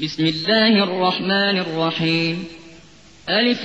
بسم الله الرحمن الرحيم ألف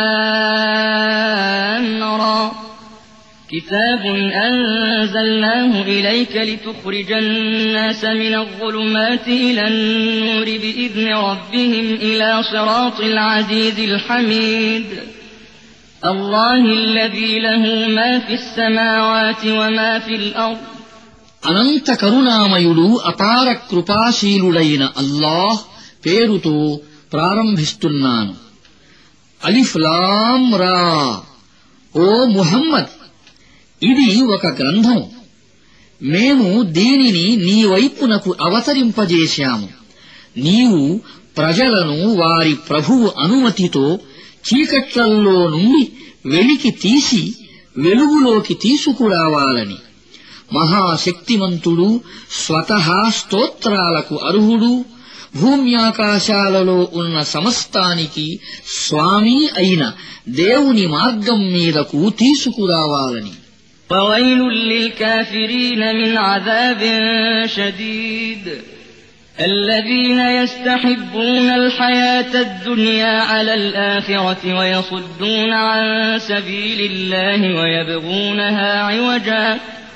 لام را كتاب أنزلناه إليك لتخرج الناس من الظلمات إلى النور بإذن ربهم إلى صراط العزيز الحميد الله الذي له ما في السماوات وما في الأرض అనంత కరుణామయుడు అపార కృపాశీలుడైన అల్లాహ్ పేరుతో ప్రారంభిస్తున్నాను. అలిఫ్ లామ్ రా. ఓ ముహమ్మద్, ఇది ఒక గ్రంథం. మేము దీనిని నీ వైపునకు అవతరింపజేశాము. నీవు ప్రజలను వారి ప్రభువు అనుమతితో చీకట్లల్లో నుండి వెలికి తీసి వెలుగులోకి తీసుకురావాలని. మహాశక్తిమంతుడు, స్వతహా స్తోత్రాలకు అర్హుడు, భూమ్యాకాశాలలో ఉన్న సమస్తానికి స్వామి అయిన దేవుని మార్గం మీదకు తీసుకురావాలని. فويل للكافرين من عذاب شديد الذين يستحبون الحياة الدنيا على الآخرة ويصدون عن سبيل الله ويبغونها عوجا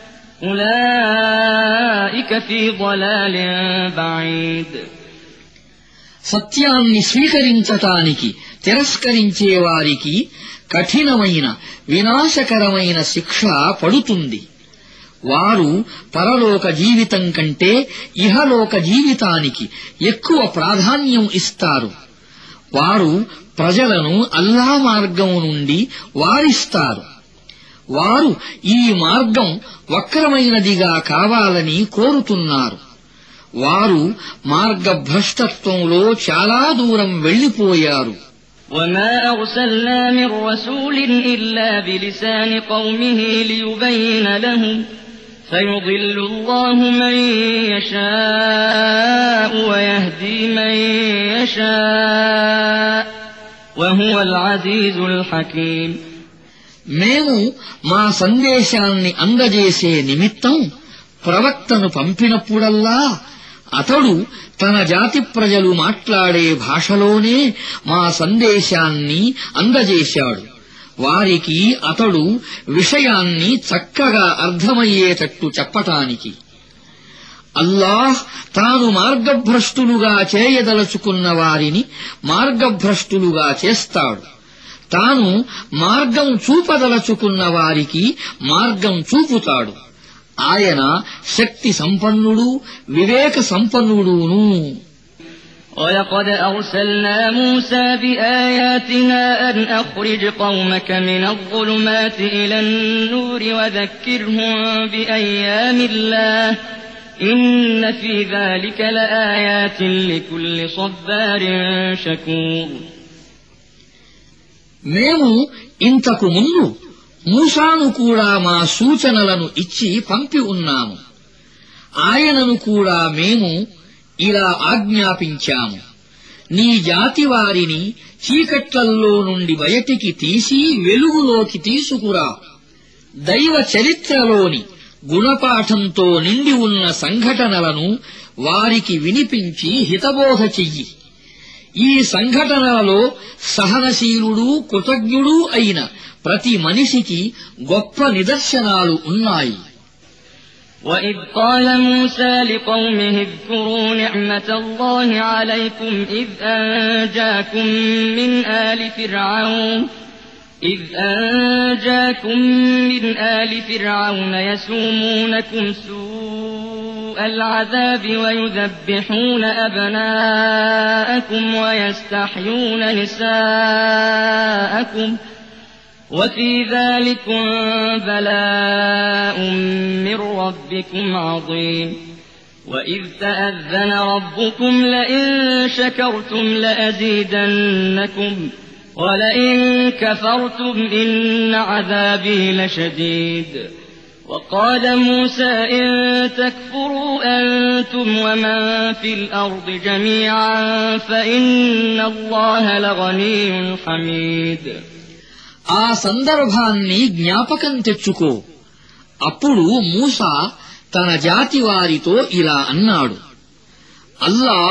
أولئك في ضلال بعيد. సత్యాన్ని స్వీకరించటానికి తిరస్కరించేవారికి కఠినమైన వినాశకరమైన శిక్ష పడుతుంది. వారు పరలోక జీవితం కంటే ఇహలోక జీవితానికి ఎక్కువ ప్రాధాన్యం ఇస్తారు. వారు ప్రజలను అల్లా మార్గం నుండి వారిస్తారు. వారు ఈ మార్గం వక్రమైనదిగా కావాలని కోరుతున్నారు. వారు మార్గభ్రష్టత్వంలో చాలా దూరం వెళ్లిపోయారు. وما أرسلنا من رسول إلا بلسان قومه ليبين لهم فيضل الله من يشاء ويهدي من يشاء وهو العزيز الحكيم. మేము మా సందేశాన్ని అందజేసే నిమిత్తం ప్రవక్తను పంపినప్పుడల్లా అతడు తన జాతి ప్రజలు మాట్లాడే భాషలోనే మా సందేశాన్ని అందజేశాడు. వారికి అతడు విషయాన్ని చక్కగా అర్థమయ్యేటట్టు చెప్పటానికి. అల్లాహ్ తాను మార్గభ్రష్టులుగా చేయదలుచుకున్న వారిని మార్గభ్రష్టులుగా చేస్తాడు. తాను మార్గం చూపదలుచుకున్న వారికి మార్గం చూపుతాడు. ఆయన శక్తి సంపన్నుడు, వివేక సంపన్నుడును. ولقد أرسلنا موسى بآياتنا أن أخرج قومك من الظلمات إلى النور وذكرهم بأيام الله إن في ذلك لآيات لكل صبار شكور. మేము ఇంతకు ముందు మూసాను కూడా మా సూచనలను ఇచ్చి పంపి ఉన్నాము. ఆయనను కూడా మేము ఇలా ఆజ్ఞాపించాము: నీ జాతి వారిని చీకట్లల్లో నుండి బయటికి తీసి వెలుగులోకి తీసుకురా. దైవ చరిత్రలోని గుణపాఠంతో నిండి ఉన్న సంఘటనలను వారికి వినిపించి హితబోధ చెయ్యి. ఈ సంఘటనలలో సహనశీలుడు, కృతజ్ఞుడు అయిన ప్రతి మనిషికి గొప్ప నిదర్శనాలు ఉన్నాయి. وَإِذْ قَالَ مُوسَى لِقَوْمِهِ اذْكُرُوا نِعْمَةَ اللَّهِ عَلَيْكُمْ إِذْ أَنْجَاكُمْ مِنْ آلِ فِرْعَوْنَ يَسُومُونَكُمْ سُوءَ الْعَذَابِ وَيُذَبِّحُونَ أَبْنَاءَكُمْ وَيَسْتَحْيُونَ نِسَاءَكُمْ وَفِي ذَلِكُمْ بَلَاءٌ مِّن رَّبِّكُمْ عَظِيمٌ. وَإِذْ تَأَذَّنَ رَبُّكُمْ لَئِن شَكَرْتُمْ لَأَزِيدَنَّكُمْ وَلَئِن كَفَرْتُمْ إِنَّ عَذَابِي لَشَدِيدٌ. وَقَالَ مُوسَى إِن تَكْفُرُوا أَنتُمْ وَمَن فِي الْأَرْضِ جَمِيعًا فَإِنَّ اللَّهَ لَغَنِيٌّ حَمِيدٌ. ఆ సందర్భాన్ని జ్ఞాపకం తెచ్చుకో. అప్పుడు మూసా తన జాతి వారితో ఇలా అన్నాడు: అల్లాహ్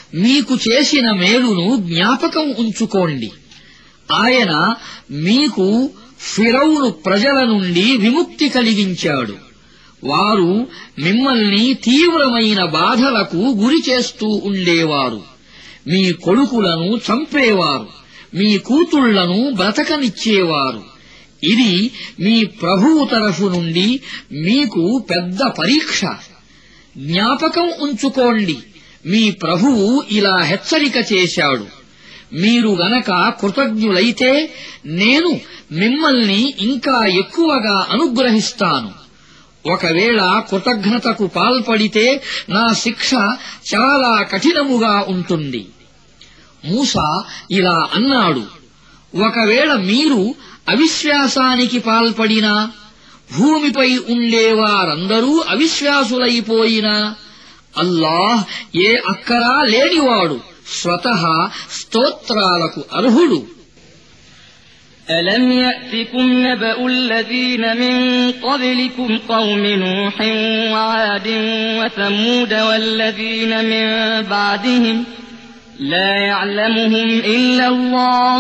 మీకు చేసిన మేలును జ్ఞాపకం ఉంచుకోండి. ఆయన మీకు ఫిరౌను ప్రజల నుండి విముక్తి కలిగించాడు. వారు మిమ్మల్ని తీవ్రమైన బాధలకు గురిచేస్తూ ఉండేవారు. మీ కొడుకులను చంపేవారు, మీ కూతుళ్లను బ్రతకనిచ్చేవారు. ఇది మీ ప్రభువు తరఫు నుండి మీకు పెద్ద పరీక్ష. జ్ఞాపకం ఉంచుకోండి, మీ ప్రభువు ఇలా హెచ్చరిక చేశాడు. మీరు గనక కృతజ్ఞులైతే నేను మిమ్మల్ని ఇంకా ఎక్కువగా అనుగ్రహిస్తాను. ఒకవేళ కృతజ్ఞతకు పాల్పడితే నా శిక్ష చాలా కఠినముగా ఉంటుంది. మూసా ఇలా అన్నాడు, ఒకవేళ మీరు అవిశ్వాసానికి పాల్పడినా, భూమిపై ఉండేవారందరూ అవిశ్వాసులైపోయినా, అల్లాహ్ ఏ అక్కరా లేనివాడు, స్వతహా స్తోత్రాలకు అర్హుడు. ألم يأتكم نبأ الذين من قبلكم قوم نوح وعاد وثمود والذين من بعدهم لا يعلمهم إلا الله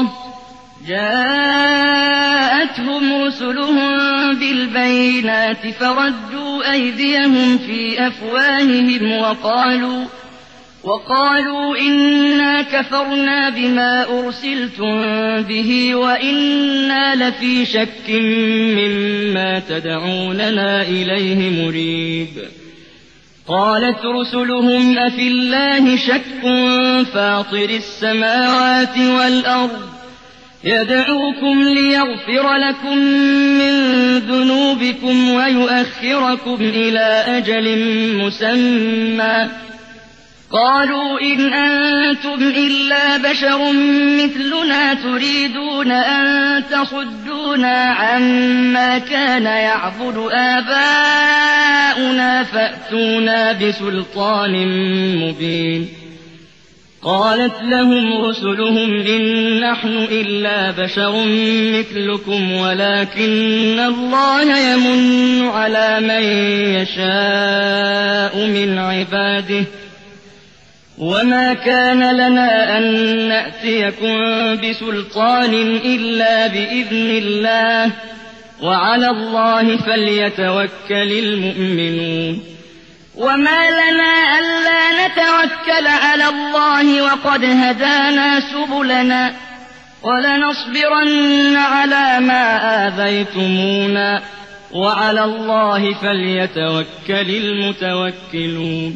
جاءتهم رسلهم بالبينات فردوا أيديهم في أفواههم وقالوا إنا كفرنا بما أرسلتم به وإنا لفي شك مما تدعوننا إليه مريب. قالت رسلهم أفي الله شك فاطر السماوات والأرض يدعوكم ليغفر لكم من ذنوبكم ويؤخركم إلى أجل مسمى قالوا إن أنتم إلا بشر مثلنا تريدون أن تصدونا عما كان يعبد آباؤنا فأتونا بسلطان مبين. قالت لهم رسلهم إن نحن إلا بشر مثلكم ولكن الله يمن على من يشاء من عباده وما كان لنا أن نأتيكم بسلطان إلا بإذن الله وعلى الله فليتوكل المؤمنون. وما لنا ألا نتوكل على الله وقد هدانا سبلنا ولنصبرن على ما آذيتمونا وعلى الله فليتوكل المتوكلون.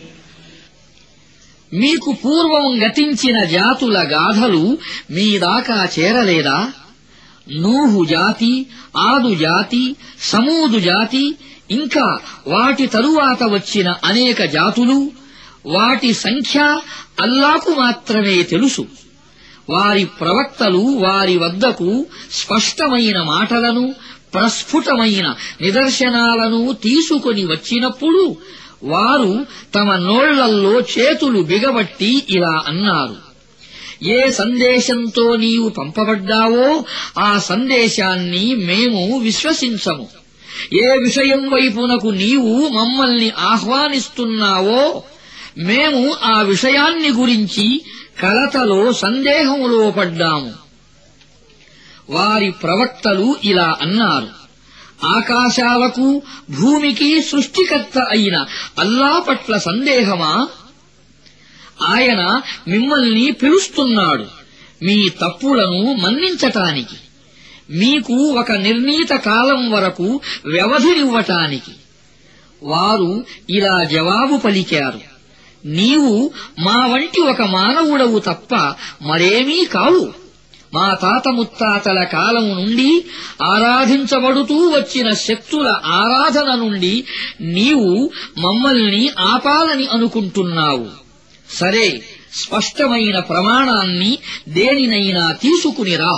మీకు పూర్వం గతించిన జాతుల గాథలు మీదాకా చేరలేదా? నూహు జాతి, ఆదు జాతి, సమూదు జాతి, ఇంకా వాటి తరువాత వచ్చిన అనేక జాతులు, వాటి సంఖ్య అల్లాకు మాత్రమే తెలుసు. వారి ప్రవక్తలు వారి వద్దకు స్పష్టమైన మాటలను, ప్రస్ఫుటమైన నిదర్శనాలను తీసుకొని వచ్చినప్పుడు వారు తమ నోళ్లల్లో చేతులు బిగబట్టి ఇలా అన్నారు, ఏ సందేశంతో నీవు పంపబడ్డావో ఆ సందేశాన్ని మేము విశ్వసించము. ఏ విషయం వైపునకు నీవు మమ్మల్ని ఆహ్వానిస్తున్నావో మేము ఆ విషయాన్ని గురించి కలతలో సందేహంలో పడ్డాము. వారి ప్రవక్తలు ఇలా అన్నారు, ఆకాశాలకు భూమికి సృష్టికర్త అయిన అల్లా పట్ల సందేహమా? ఆయన మిమ్మల్ని పిలుస్తున్నాడు మీ తప్పులను మన్నించటానికి, మీకు ఒక నిర్ణీత కాలం వరకు వ్యవధినివ్వటానికి. వారు ఇలా జవాబు పలికారు, నీవు మా వంటి ఒక మానవుడవు తప్ప మరేమీ కావు. మా తాత ముత్తాతల కాలం నుండి ఆరాధించబడుతూ వచ్చిన శక్తుల ఆరాధన నుండి నీవు మమ్మల్ని ఆపాలని అనుకుంటున్నావు. సరే, స్పష్టమైన ప్రమాణాన్ని దేనినైనా తీసుకునిరా.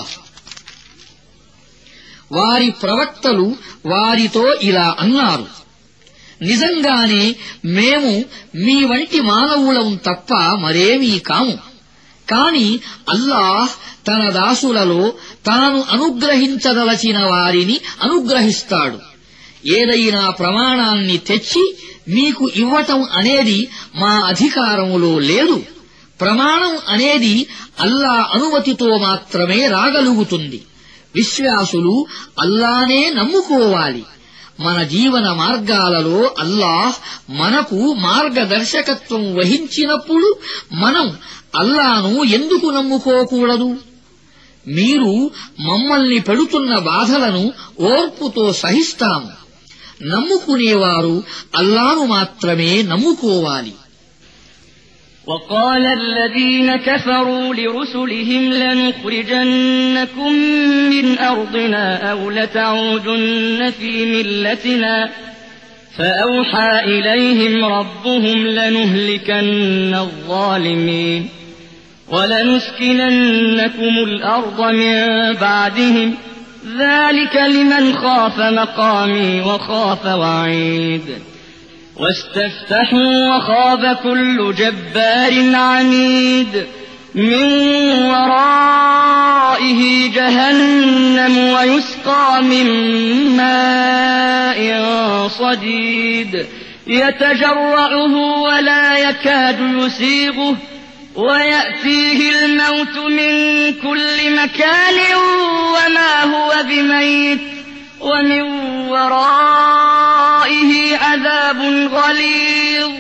వారి ప్రవక్తలు వారితో ఇలా అన్నారు, నిజంగానే మేము మీ వంటి మానవులం తప్ప మరేమీ కాము. కాని అల్లాహ్ తన దాసులలో తాను అనుగ్రహించదలచిన వారిని అనుగ్రహిస్తాడు. ఏదైనా ప్రమాణాన్ని తెచ్చి మీకు ఇవ్వటం అనేది మా అధికారములో లేదు. ప్రమాణం అనేది అల్లా అనుమతితో మాత్రమే రాగలుగుతుంది. విశ్వాసులు అల్లానే నమ్ముకోవాలి. మన జీవన మార్గాలలో అల్లాహ్ మనకు మార్గదర్శకత్వం వహించినప్పుడు మనం అల్లాను ఎందుకు నమ్ముకోకూడదు? మీరు మమ్మల్ని పెడుతున్న బాధలను ఓర్పుతో సహిస్తాము. నమ్ముకునేవారు అల్లాను మాత్రమే నమ్ముకోవాలి. وقال الذين كفروا لرسلهم لنخرجنكم من أرضنا أو لتعودن في ملتنا فأوحى إليهم ربهم لنهلكن الظالمين ولنسكننكم الأرض من بعدهم ذلك لمن خاف مقامي وخاف وعيد واستفتحوا وخاب كل جبار عنيد من ورائه جهنم ويسقى من ماء صديد يتجرعه ولا يكاد يسيغه ويأتيه الموت من كل مكان وما هو بميت ومن ورائه عذاب غليظ.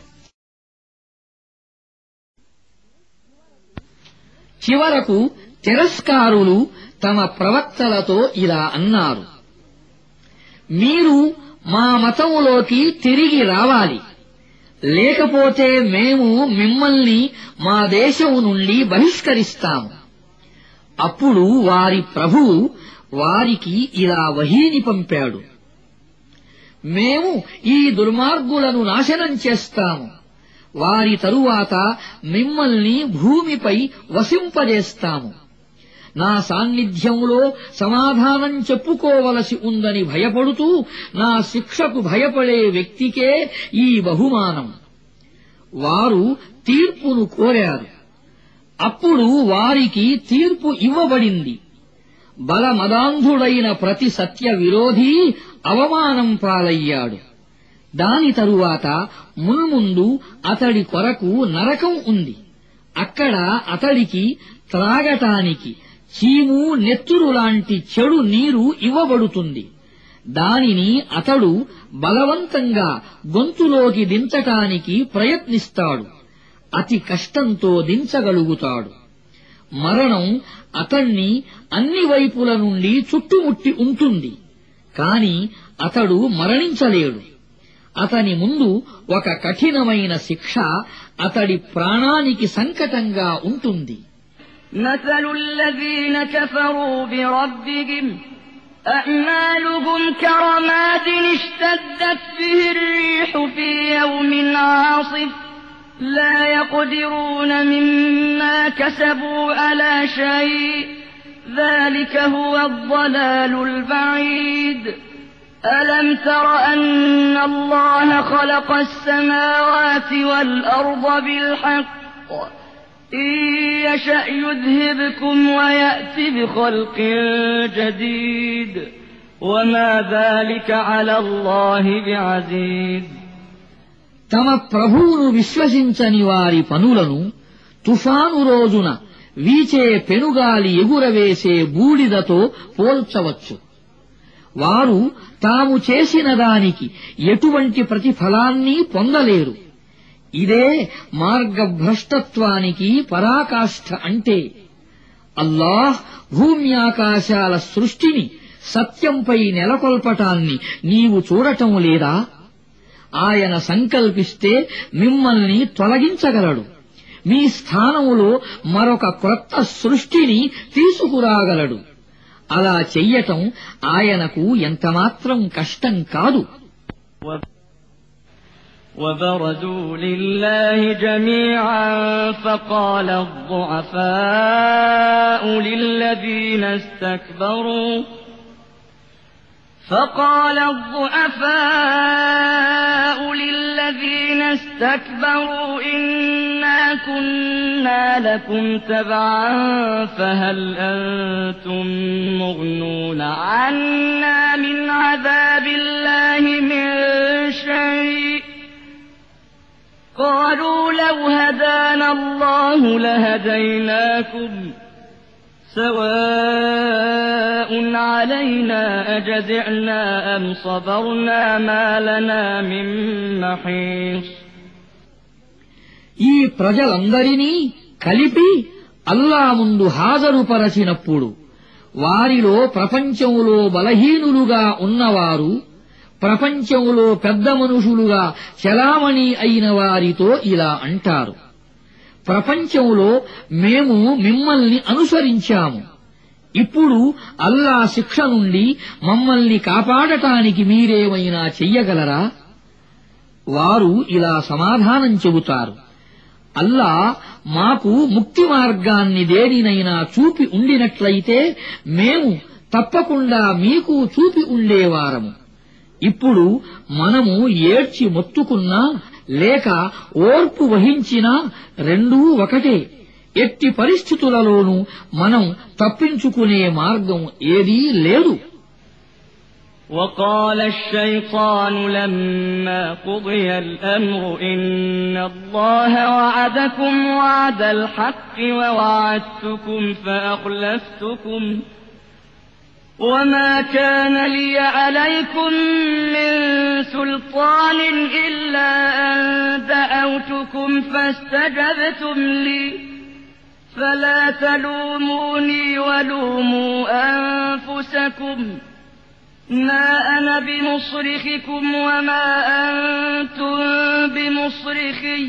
చివరకు తిరస్కారులు తమ ప్రవక్తలతో ఇలా అన్నారు: మీరు మా మతములోకి తిరిగి రావాలి, లేకపోతే మేము మిమ్మల్ని మా దేశం నుండి బహిష్కరిస్తాము. అప్పుడు వారి ప్రభువు వారికి ఇలా వహీని పంపాడు: మేము ఈ దుర్మార్గులను నాశనం చేస్తాము, వారి తరువాత మిమ్మల్ని భూమిపై వసింపజేస్తాము. నా సాన్నిధ్యంలో సమాధానం చెప్పుకోవలసి ఉందని భయపడుతూ నా శిక్షకు భయపడే వ్యక్తికే ఈ బహుమానం. వారు తీర్పును కోరారు, అప్పుడు వారికి తీర్పు ఇవ్వబడింది. బలమదాంధుడైన ప్రతి సత్య విరోధీ అవమానం పాలయ్యాడు. దాని తరువాత మున్ముందు అతడి కొరకు నరకం ఉంది. అక్కడ అతడికి త్రాగటానికి చీము నెత్తురు లాంటి చెడు నీరు ఇవ్వబడుతుంది. దానిని అతడు బలవంతంగా గొంతులోకి దించటానికి ప్రయత్నిస్తాడు. అతి కష్టంతో దించగలుగుతాడు. మరణం అతణ్ణి అన్ని వైపుల నుండి చుట్టుముట్టి ఉంటుంది, కాని అతడు మరణించలేడు. అతని ముందు ఒక కఠినమైన శిక్ష అతడి ప్రాణానికి సంకటంగా ఉంటుంది. مثل الذين كفروا بربهم أعمالهم كرماد اشتدت به الريح في يوم عاصف لا يقدرون مما كسبوا على شيء ذلك هو الضلال البعيد ألم تر أن الله خلق السماوات والأرض بالحق إن يشأ يذهبكم ويأت بخلق جديد وما ذلك على الله بعزيز. తమ ప్రభువును విశ్వసించని వారి పనులను తుఫాను రోజున వీచే పెనుగాలి ఎగురవేసే బూడిదతో పోల్చవచ్చు. వారు తాము చేసిన దానికి ఎటువంటి ప్రతిఫలాన్ని పొందలేరు. ఇదే మార్గభ్రష్టత్వానికి పరాకాష్ఠ అంటే. అల్లాహ్ భూమ్యాకాశాల సృష్టిని సత్యంపై నెలకొల్పటాన్ని నీవు చూడటం లేదా? ఆయన సంకల్పిస్తే మిమ్మల్ని తొలగించగలడు. మీ స్థానములో మరొక క్రొత్త సృష్టిని తీసుకురాగలడు. అలా చెయ్యటం ఆయనకు ఎంతమాత్రం కష్టం కాదు. وبرزوا لله جميعا فقال الضعفاء للذين استكبروا إنا كنا لكم تبعا فهل أنتم مغنون عنا من عذاب الله من شيء قالوا لو هدانا الله لهديناكم سواء علينا أجزعنا أم صبرنا ما لنا من محيص ఈ ప్రజలందరినీ కలిపి అల్లా ముందు హాజరుపరచినప్పుడు వారిలో ప్రపంచంలో బలహీనులుగా ఉన్నవారు ప్రపంచంలో పెద్ద మనుషులుగా చెలామణి అయిన వారితో ఇలా అంటారు, ప్రపంచంలో మేము మిమ్మల్ని అనుసరించాము, ఇప్పుడు అల్లా శిక్ష నుండి మమ్మల్ని కాపాడటానికి మీరేమైనా చెయ్యగలరా? వారు ఇలా సమాధానం చెబుతారు, అల్లా మాకు ముక్తి మార్గాన్ని దేనినైనా చూపి ఉండినట్లయితే మేము తప్పకుండా మీకు చూపి ఉండేవారము. ఇప్పుడు మనము ఏడ్చి మొత్తుకున్నా లేక ఓర్పు వహించినా రెండూ ఒకటే. ఎట్టి పరిస్థితులలోనూ మనం తప్పించుకునే మార్గం ఏదీ లేదు. وقال الشيطان لما قضي الأمر إن الله وعدكم وعد الحق ووعدتكم فأخلفتكم وما كان لي عليكم من سلطان إلا أن دعوتكم فاستجبتم لي فلا تلوموني ولوموا أنفسكم ما أنا بمصرخكم وما أنتم بمصرخي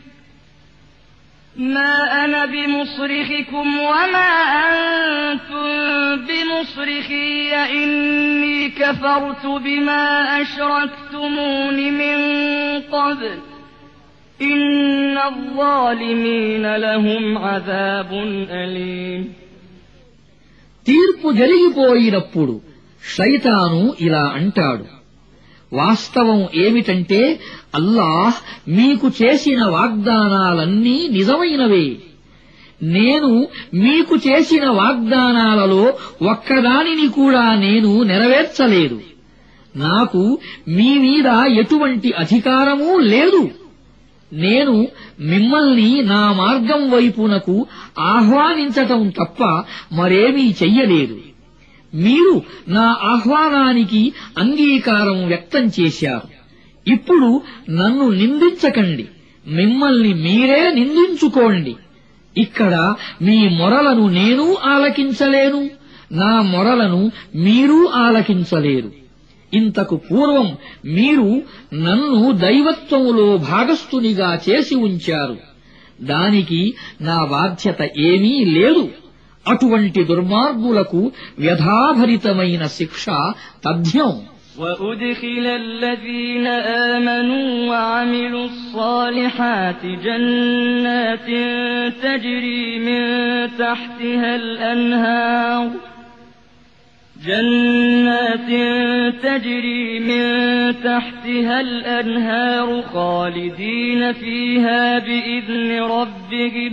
ما أنا بمصرخكم وما أنتم بمصرخي إني كفرت بما أشركتمون من قبل إن الظالمين لهم عذاب أليم తీర్పు జరిగిపోయినప్పుడు శైతాను ఇలా అంటాడు, వాస్తవం ఏమిటంటే అల్లాహ్ మీకు చేసిన వాగ్దానాలన్నీ నిజమైనవే. నేను మీకు చేసిన వాగ్దానాలలో ఒక్కదానిని కూడా నేను నెరవేర్చలేదు. నాకు మీ మీద ఎటువంటి అధికారమూ లేదు. నేను మిమ్మల్ని నా మార్గం వైపునకు ఆహ్వానించటం తప్ప మరేమీ చెయ్యలేదు. మీరు నా ఆహ్వానానికి అంగీకారం వ్యక్తం చేశారు. ఇప్పుడు నన్ను నిందించకండి, మిమ్మల్ని మీరే నిందించుకోండి. ఇక్కడ మీ మొరలను నేను ఆలకించలేను, నా మొరలను మీరు ఆలకించలేరు. ఇంతకు పూర్వం మీరు నన్ను దైవత్వములో భాగస్థునిగా చేసి ఉంచారు. దానికి నా బాధ్యత ఏమీ లేదు. అటువంటి దుర్మార్గులకు వ్యధాభరితమైన శిక్ష తథ్యం. وأدخل الذين آمنوا وعملوا الصالحات جنات تجري من تحتها الأنهار خالدين فيها بإذن ربهم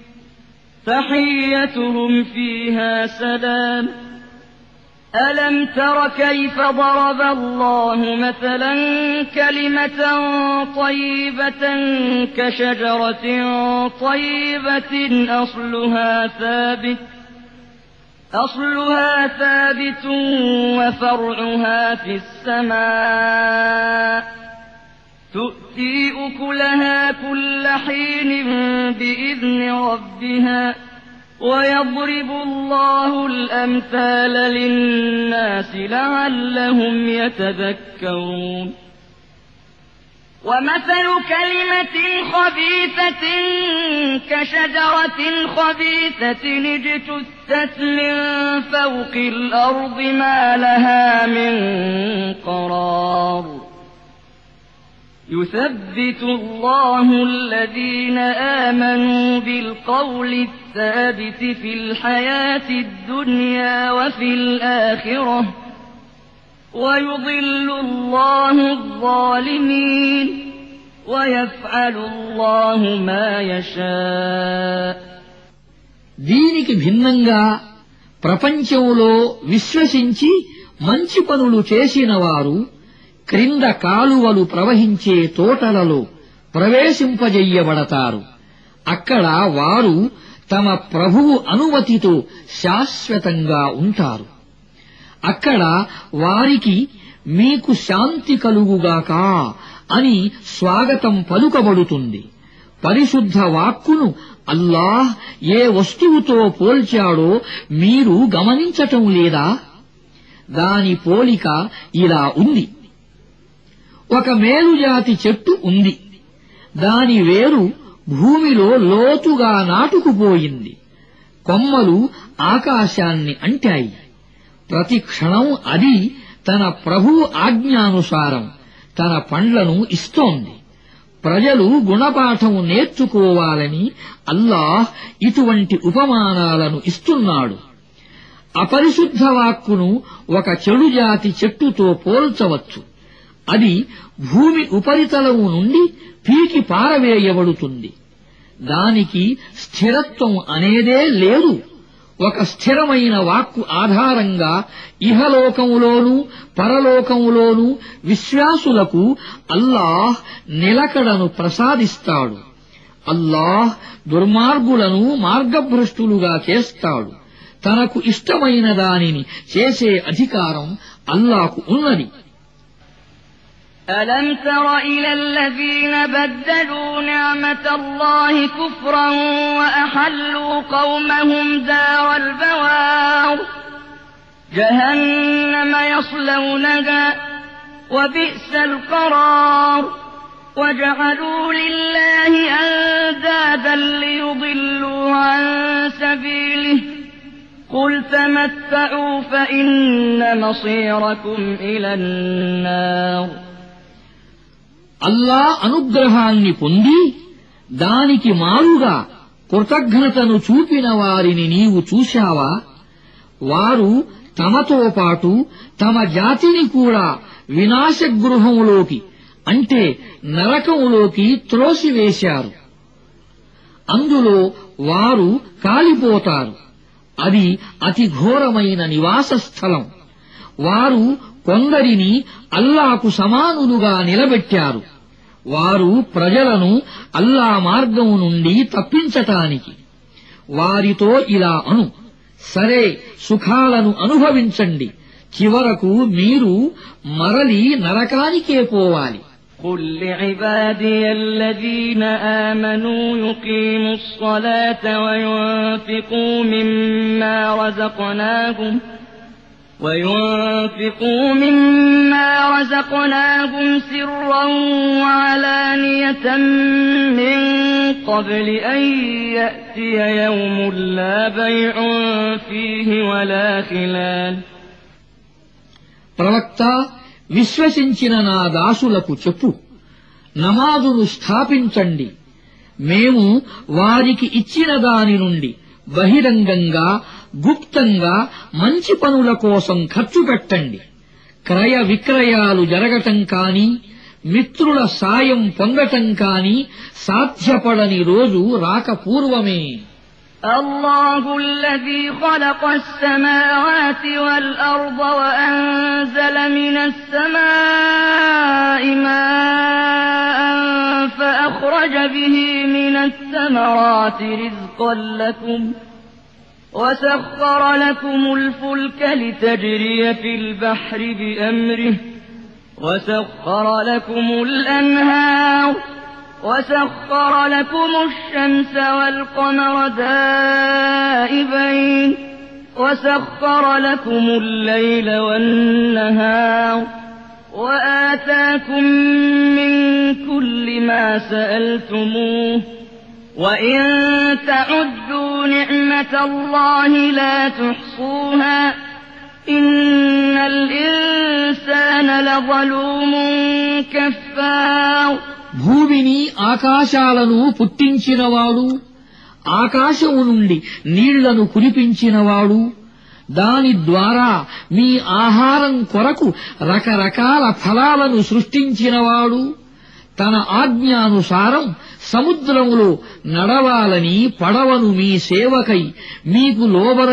تحيتهم فيها سلام ألم تر كيف ضرب الله مثلا كلمة طيبة كشجرة طيبة أصلها ثابت وفرعها في السماء تؤتي أكلها كل حين بإذن ربها ويضرب الله الأمثال للناس لعلهم يتذكرون ومثل كلمة خبيثة كشجرة خبيثة اجتثت من فوق الأرض ما لها من قرار يثبت الله الذين آمنوا بالقول الثابت في الحياة الدنيا وفي الآخرة ويضل الله الظالمين ويفعل الله ما يشاء. దీనికి భిన్నంగా ప్రపంచంలో విశ్వసించి మంచి పనులు చేసిన వారు క్రింద కాలువలు ప్రవహించే తోటలలో ప్రవేశింపజెయ్యబడతారు. అక్కడ వారు తమ ప్రభువు అనుమతితో శాశ్వతంగా ఉంటారు. అక్కడ వారికి మీకు శాంతి కలుగుగాక అని స్వాగతం పలుకబడుతుంది. పరిశుద్ధ వాక్కును అల్లాహ్ ఏ వస్తువుతో పోల్చాడో మీరు గమనించటం లేదా? దాని పోలిక ఇలా ఉంది. ఒక మేలుజాతి చెట్టు ఉంది. దాని వేరు భూమిలో లోతుగా నాటుకుపోయింది. కొమ్మలు ఆకాశాన్ని అంటాయి. ప్రతి క్షణం అది తన ప్రభువు ఆజ్ఞానుసారం తన పండ్లను ఇస్తోంది. ప్రజలు గుణపాఠం నేర్చుకోవాలని అల్లాహ్ ఇటువంటి ఉపమానాలను ఇస్తున్నాడు. అపరిశుద్ధ వాక్కును ఒక చెడుజాతి చెట్టుతో పోల్చవచ్చు. అది భూమి ఉపరితలం నుండి పీకి పారవేయబడుతుంది. దానికి స్థిరత్వం అనేదే లేదు. ఒక స్థిరమైన వాక్కు ఆధారంగా ఇహలోకములోనూ పరలోకములోనూ విశ్వాసులకు అల్లాహ్ నిలకడను ప్రసాదిస్తాడు. అల్లాహ్ దుర్మార్గులను మార్గభ్రష్టులుగా చేస్తాడు. తనకు ఇష్టమైన దానిని చేసే అధికారం అల్లాహ్కు ఉన్నది. ألم تر إلى الذين بدلوا نعمة الله كفرا وأحلوا قومهم دار البوار جهنم يصلونها وبئس القرار وجعلوا لله أندادا ليضلوا عن سبيله قل تمتعوا فإن مصيركم إلى النار. అల్లా అనుగ్రహాన్ని పొంది దానికి మారుగా కృతజ్ఞతను చూపిన వారిని నీవు చూశావా? వారు తమతో పాటు తమ జాతిని కూడా వినాశగృహంలోకి అంటే నరకంలోకి త్రోసివేశారు. అందులో వారు కాలిపోతారు. అది అతి ఘోరమైన నివాస స్థలం. వారు కొందరిని అల్లాకు సమానులుగా నిలబెట్టారు. వారు ప్రజలను అల్లా మార్గం నుండి తప్పించటానికి వారితో ఇలా అను, సరే సుఖాలను అనుభవించండి, చివరకు మీరు మరలి నరకానికే పోవాలి. قل لعبادي الذين آمنوا يقيموا الصلاة وينفقوا مما رزقناهم سرا وعلانية من قبل أن يأتي يوم لا بيع فيه ولا خلال. ప్రవక్త, విశ్వసించిన నా దాసులకు చెప్పు, నమాజును స్థాపించండి. మేము వారికి ఇచ్చిన దాని నుండి బహిరంగంగా గుప్తంగా మంచి పనుల కోసం ఖర్చు పెట్టండి. క్రయ విక్రయాలు జరగటం కాని మిత్రుల సాయం పొందటం కాని సాధ్యపడని రోజు రాకపూర్వమే. الله الذي خلق السماوات والأرض وأنزل من السماء ماء فأخرج به من الثمرات رزقا لكم وسخر لكم الفلك لتجري في البحر بأمره وسخر لكم الأنهار وسخر لكم الشمس والقمر دائبين وسخر لكم الليل والنهار وآتاكم من كل ما سألتموه وإن تعدوا نعمة الله لا تحصوها إن الإنسان لظلوم كفار. భూమిని ఆకాశాలను పుట్టించినవాడు, ఆకాశము నుండి నీళ్లను కురిపించినవాడు, దాని ద్వారా మీ ఆహారం కొరకు రకరకాల ఫలాలను సృష్టించినవాడు, తన ఆజ్ఞానుసారం సముద్రములో నడవాలని పడవను మీ సేవకై మీకు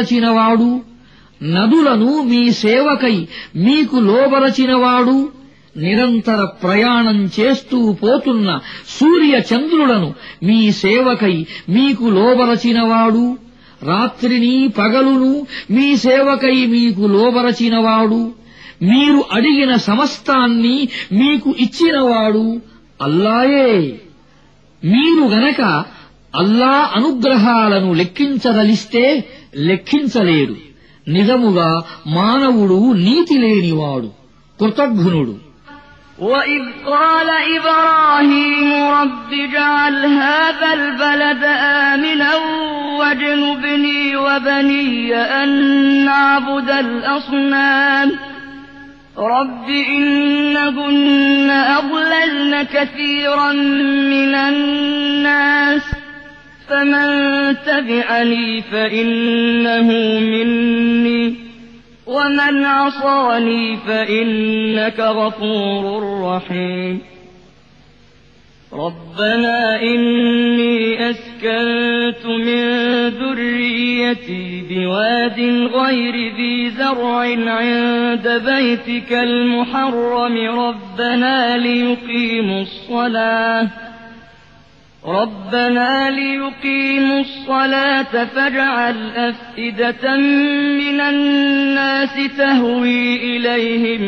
లోబరచినవాడు, నదులను మీ సేవకై మీకు లోబరచినవాడు, నిరంతర ప్రయాణం చేస్తూ పోతున్న సూర్య చంద్రులను మీ సేవకై మీకు లోబరచినవాడు, రాత్రిని పగలును మీ సేవకై మీకు లోబరచినవాడు, మీరు అడిగిన సమస్తాన్ని మీకు ఇచ్చినవాడు అల్లాయే. మీరు గనక అల్లా అనుగ్రహాలను లెక్కించదలిస్తే లెక్కించలేరు. నిజముగా మానవుడు నీతిలేనివాడు, కృతజ్ఞుడు. وَإِذْ قَالَ إِبْرَاهِيمُ رَبِّ اجْعَلْ هَٰذَا الْبَلَدَ آمِنًا وَاجْنُبْنِي وَبَنِيَّ أَن نَّعْبُدَ الْأَصْنَامَ رَبِّ إِنَّهُنَّ أَضْلَلْنَ كَثِيرًا مِّنَ النَّاسِ فَمَن تَبِعَنِي فَإِنَّهُ مِنِّي وَمَنْ عَصَانِي فَإِنَّكَ غَفُورٌ رَّحِيمٌ رَبَّنَا إِنِّي أَسْكَنتُ مِن ذُرِّيَّتِي بِوَادٍ غَيْرِ ذِي زَرْعٍ عِندَ بَيْتِكَ الْمُحَرَّمِ رَبَّنَا لِيُقِيمُوا الصَّلَاةَ فَاجْعَلْ أَفْئِدَةً مِّنَ النَّاسِ تَهْوِي إِلَيْهِمْ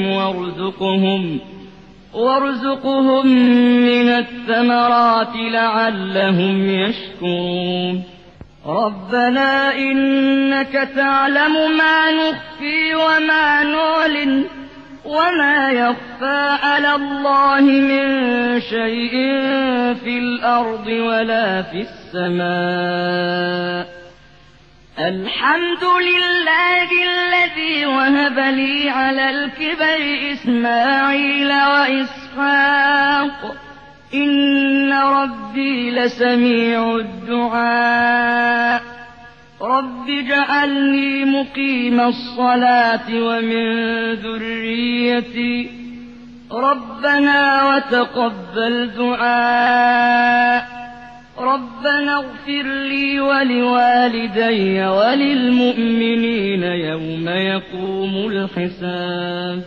وَارْزُقْهُم مِّنَ الثَّمَرَاتِ لَعَلَّهُمْ يَشْكُرُونَ رَبَّنَا إِنَّكَ تَعْلَمُ مَا نُخْفِي وَمَا نُعْلِنُ وَمَا يَخْفَىٰ عَلَى اللَّهِ مِن شَيْءٍ فِي الْأَرْضِ وَلَا فِي السَّمَاءِ الْحَمْدُ لِلَّهِ الَّذِي وَهَبَ لِي عَلَى الْكِبَرِ إِسْمَاعِيلَ وَإِسْحَاقَ إِنَّ رَبِّي لَسَمِيعُ الدُّعَاءِ رَبِّ اجْعَلْنِي مُقِيمَ الصَّلَاةِ وَمِن ذُرِّيَّتِي رَبَّنَا وَتَقَبَّلْ دُعَاءِ رَبَّنَا اغْفِرْ لِي وَلِوَالِدَيَّ وَلِلْمُؤْمِنِينَ يَوْمَ يَقُومُ الْحِسَابُ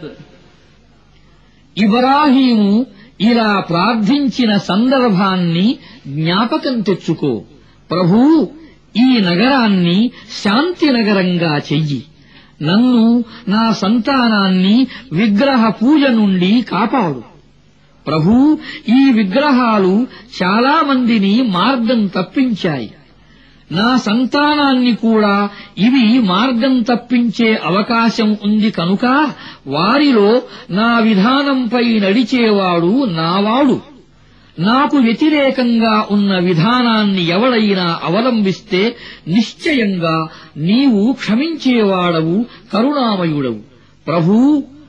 ఇబ్రాహీము ఇలా ప్రార్థించిన సందర్భాన్ని జ్ఞాపకం తెచ్చుకో. ప్రభూ, ఈ నగరాన్ని శాంతి నగరంగా చెయ్యి. నన్ను, నా సంతానాన్ని విగ్రహ పూజ నుండి కాపాడు. ప్రభూ, ఈ విగ్రహాలు చాలా మందిని మార్గం తప్పించాయి. నా సంతానాన్ని కూడా ఇవి మార్గం తప్పించే అవకాశం ఉంది కనుక వారిలో నా విధానంపై నడిచేవాడు నావాడు. నాకు వ్యతిరేకంగా ఉన్న విధానాన్ని ఎవడైనా అవలంబిస్తే నిశ్చయంగా నీవు క్షమించేవాడవు, కరుణామయుడవు. ప్రభూ,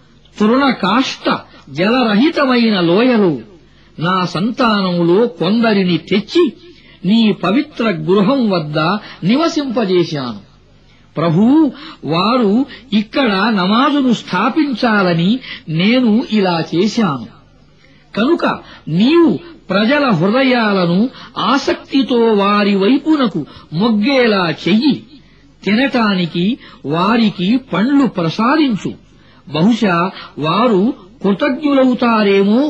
తృణకాష్ట జలరహితమైన లోయలో నా సంతానములో కొందరిని తెచ్చి నీ పవిత్ర గృహం వద్ద నివసింపజేశాను. ప్రభూ, వారు ఇక్కడ నమాజును స్థాపించాలని నేను ఇలా చేశాను. కనుక నీవు ప్రజల హృదయాలను ఆసక్తితో వారి వైపునకు మొగ్గేలా చెయ్యి. తినటానికి వారికి పండ్లు ప్రసాదించు. బహుశా వారు కృతజ్ఞులవుతారేమో.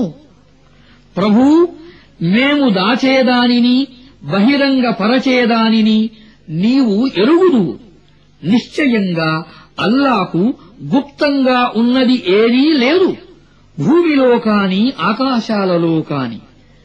ప్రభూ, మేము దాచేదానిని బహిరంగపరచేదానిని నీవు ఎరుగుదువు. నిశ్చయంగా అల్లాకు గుప్తంగా ఉన్నది ఏదీ లేదు, భూమిలో కాని ఆకాశాలలో కాని.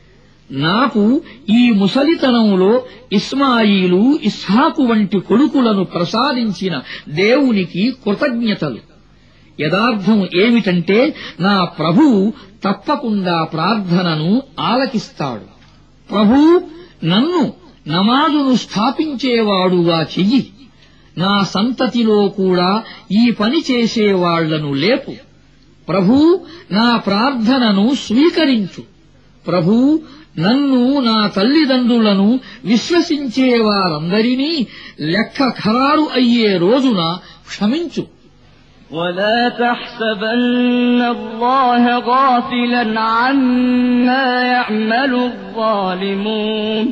నాకు ఈ ముసలితనంలో ఇస్మాయిలు, ఇస్హాకు వంటి కొడుకులను ప్రసాదించిన దేవునికి కృతజ్ఞతలు. యదార్థం ఏమిటంటే నా ప్రభువు తప్పకుండా ప్రార్థనను ఆలకిస్తాడు. ప్రభూ, నన్ను నమాజును స్థాపించేవాడుగా చెయ్యి. నా సంతతిలో కూడా ఈ పని చేసేవాళ్లను లేపు. ప్రభూ, నా ప్రార్థనను స్వీకరించు. ప్రభూ, నన్ను, నా తల్లిదండ్రులను విశ్వసించే వారందరినీ లెక్క ఖరారు అయ్యే రోజున క్షమించు. ولا تحسبن الله غافلا عما يعمل الظالمون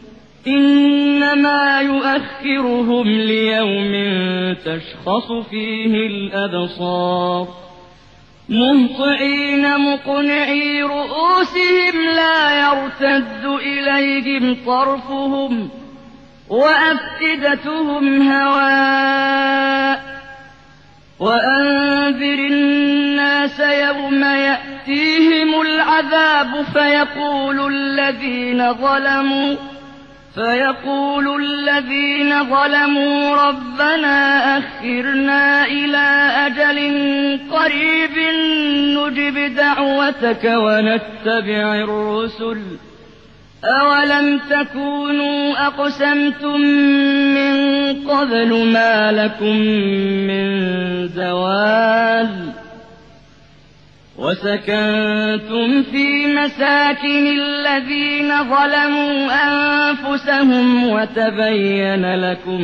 إنما يؤخرهم ليوم تشخص فيه الأبصار مهطعين مقنعي رؤوسهم لا يرتد إليهم طرفهم وأفئدتهم هواء وأنذر الناس يوم يأتيهم العذاب فيقول الذين ظلموا ربنا أخرنا إلى أجل قريب نجب دعوتك ونتبع الرسل أولم تكونوا أقسمتم من قبل ما لكم من زوال وسكنتم في مساكن الذين ظلموا أنفسهم وتبين لكم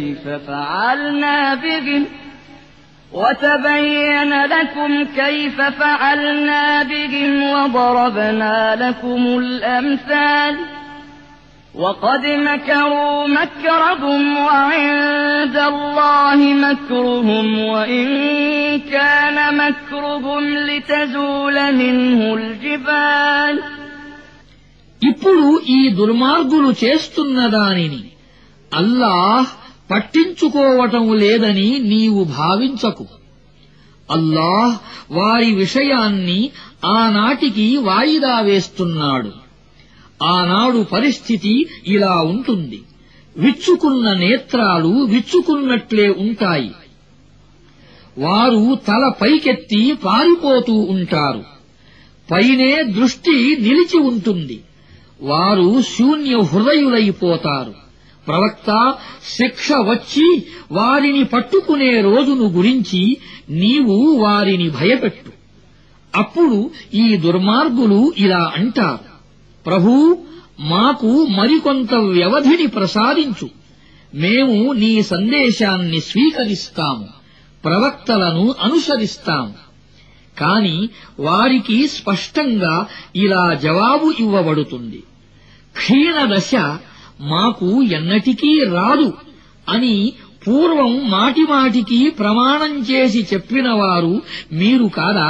كيف فعلنا بهم وضربنا لكم الأمثال وقد مكروا مكرهم وعند الله مكرهم وإن كان مكرهم لتزول منه الجبال. ఇప్పుడు ఈ దుర్మార్గులు చేస్తున్న దానిని అల్లాహ్ పట్టించుకోవటం లేదని నీవు భావించకు. అల్లాహ్ వారి విషయాన్ని ఆనాటికి వాయిదా వేస్తున్నాడు. ఆనాడు పరిస్థితి ఇలా ఉంటుంది. విచ్చుకున్న నేత్రాలు విచ్చుకున్నట్లే ఉంటాయి. వారు తల పైకెత్తి పారిపోతూ ఉంటారు. పైనే దృష్టి నిలిచి ఉంటుంది. వారు శూన్య హృదయులైపోతారు. ప్రవక్త, శిక్ష వచ్చి వారిని పట్టుకునే రోజును గురించి నీవు వారిని భయపెట్టు. అప్పుడు ఈ దుర్మార్గులు ఇలా అంటారు, ప్రభూ, మాకు మరికొంత వ్యవధిని ప్రసాదించు. మేము నీ సందేశాన్ని స్వీకరిస్తాము, ప్రవక్తలను అనుసరిస్తాము. కాని వారికి స్పష్టంగా ఇలా జవాబు ఇవ్వబడుతుంది, క్షీణదశ మాకు ఎన్నటికీ రాదు అని పూర్వం మాటిమాటికి ప్రమాణం చేసి చెప్పినవారు మీరు కాదా?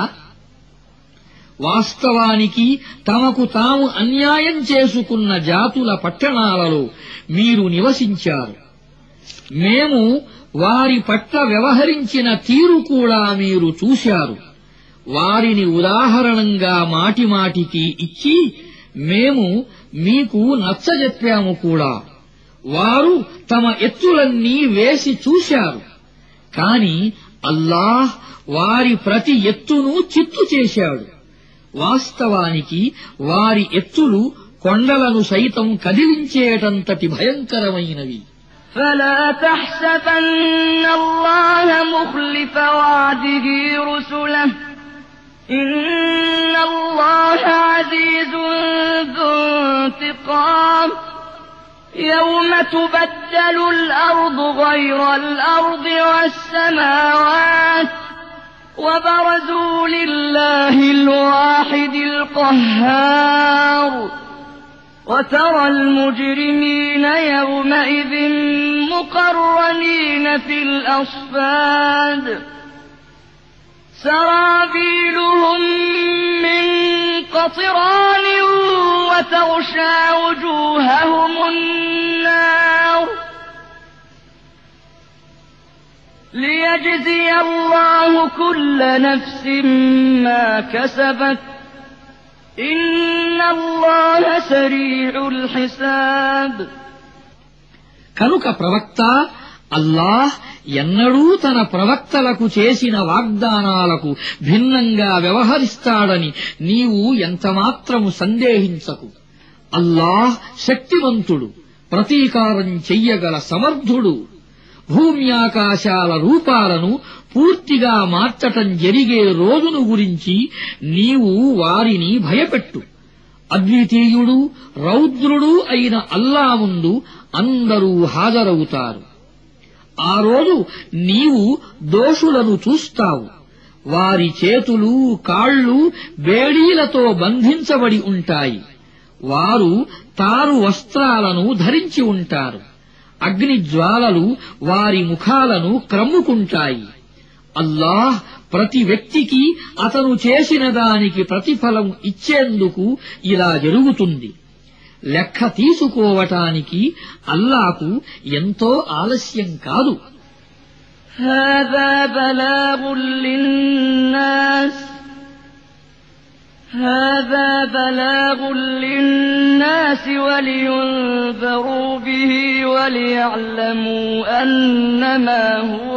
వాస్తవానికి తమకు తాము అన్యాయం చేసుకున్న జాతుల పట్టణాలలో మీరు నివసించారు. మేము వారి పట్ల వ్యవహరించిన తీరు కూడా మీరు చూశారు. వారిని ఉదాహరణంగా మాటిమాటికి ఇచ్చి మేము మీకు నచ్చజెప్పాము కూడా. వారు తమ ఎత్తులన్నీ వేసి చూశారు. కాని అల్లాహ్ వారి ప్రతి ఎత్తును చిత్తు చేశాడు. వాస్తవానికి వారి ఎత్తులు కొండలను సైతం కదిలించేటంతటి భయంకరమైనవి. فلا تحسبن الله مخلف وعده رسله إن الله عزيز ذو انتقام يوم تبدل الأرض غير الأرض والسماوات وبرزوا لله الواحد القهار وترى المجرمين يومئذ مقرنين في الأصفاد سرابيلهم من قطران وتغشى وجوههم النار ليجزي الله كل نفس ما كسبت إن الله سريع الحساب. కనుక ప్రవక్త, అల్లాహ్ ఎన్నడూ తన ప్రవక్తలకు చేసిన వాగ్దానాలకు భిన్నంగా వ్యవహరిస్తాడని నీవు ఎంతమాత్రము సందేహించకు. అల్లాహ్ శక్తివంతుడు, ప్రతీకారం చెయ్యగల సమర్థుడు. భూమ్యాకాశాల రూపాలను పూర్తిగా మార్చటం జరిగే రోజును గురించి నీవు వారిని భయపెట్టు. అద్వితీయుడు, రౌద్రుడు అయిన అల్లా ముందు అందరూ హాజరవుతారు. ఆ రోజు నీవు దోషులను చూస్తావు. వారి చేతులు, కాళ్ళు బేడీలతో బంధించబడి ఉంటాయి. వారు తారు వస్త్రాలను ధరించి ఉంటారు. అగ్నిజ్వాలలు వారి ముఖాలను క్రమ్ముకుంటాయి. అల్లాహ్ ప్రతి వ్యక్తికి అతను చేసిన దానికి ప్రతిఫలం ఇచ్చేందుకు ఇలా జరుగుతుంది. లెక్క తీసుకోవటానికి అల్లాకు ఎంతో ఆలస్యం కాదు. هذا بلاغ للناس ولينذروا به وليعلموا أنما هو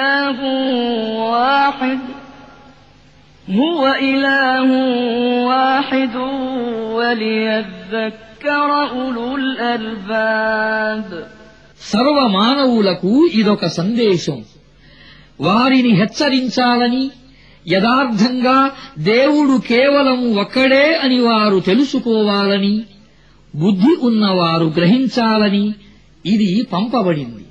إله واحد وليذكر أولو الألباب. సర్వమానవులకు ఇదొక సందేశం. వారిని హెచ్చరించాలని, యథార్థంగా దేవుడు కేవలం ఒక్కడే అని వారు తెలుసుకోవాలని, బుద్ధి ఉన్నవారు గ్రహించాలని ఇది పంపబడింది.